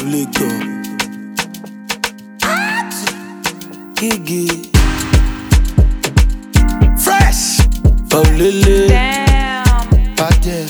Lego. Gigi. Fresh. Paulele. Damn. Pate.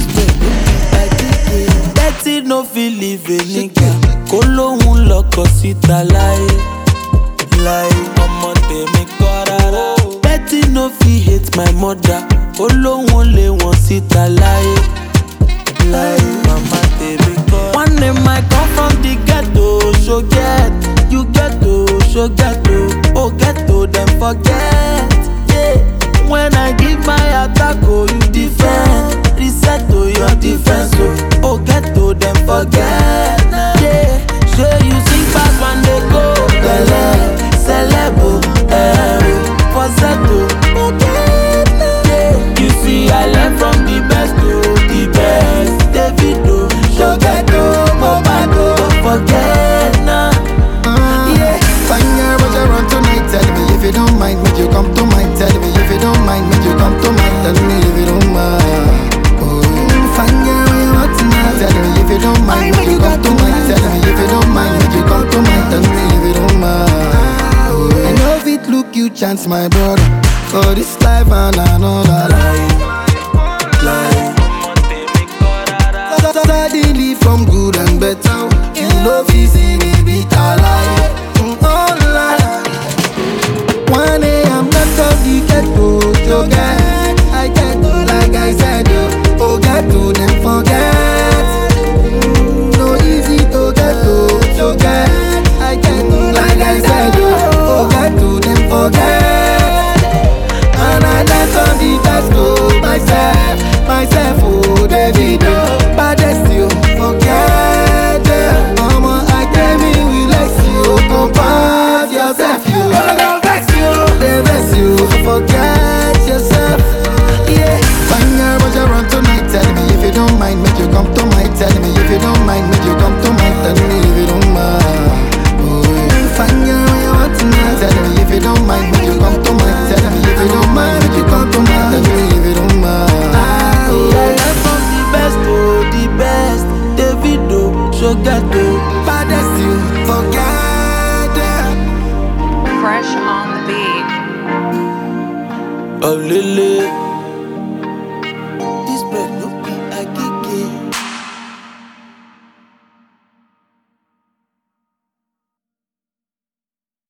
Betty no feel live a nigga. Kólóhùn lọkọ síta láyé. Ọmọ tèmi kọ́ rárá. Betty no fit hate my mother. Kólóhùn lé wọn síta láyé. Mama tèmi kọ́. One day I come from the ghetto. So get, you ghetto, so ghetto. Oh ghetto, then forget. Yeah. When I give my attack, oh you defend. Reset to your defense, oh ghetto, then forget. Yeah. So you sing back when they go. Bele, celebo, for settle. Yeah. You see I learn from the best to the best. Davido, so ghetto, Mobado, don't forget now. Yeah, fine girl, but you run tonight. Tell me if you don't mind, would you come to mine? Tell me if you don't mind, would you come to mine? Tell me if you don't mind. Oh, fine girl, when you run tonight. Tell me if you don't mind, would you come to mine? Tell me if you don't mind, would you come to mine? Tell me if you don't mind. Oh, I know if it look you chance, my brother. For this life and another life. Suddenly from good and better, you know if see me beat alive. One day I'm left of the ghetto, so get, I get to like I said, oh get to them forget. No easy to get to, so get, I get to like I said, oh get to them forget. And I dance on the best to myself, oh Davido, baddest you forget. Mama, I came in with less you, compare yourself, you. They bless you, forget yourself. Yeah, fine girl, but you run tonight. Tell me if you don't mind, make you come to my. Tell me if you don't mind, make you come to my. Tell me if you don't mind. Oh, yeah. Fine girl, when you run tonight. Tell me if you don't mind, make you come to my. Tell me if you don't mind, make you come to my. Tell me if you don't mind. I learn from the best to the best. Davido, so ghetto, Baddest you, forget. Fresh on the beat. Paulele.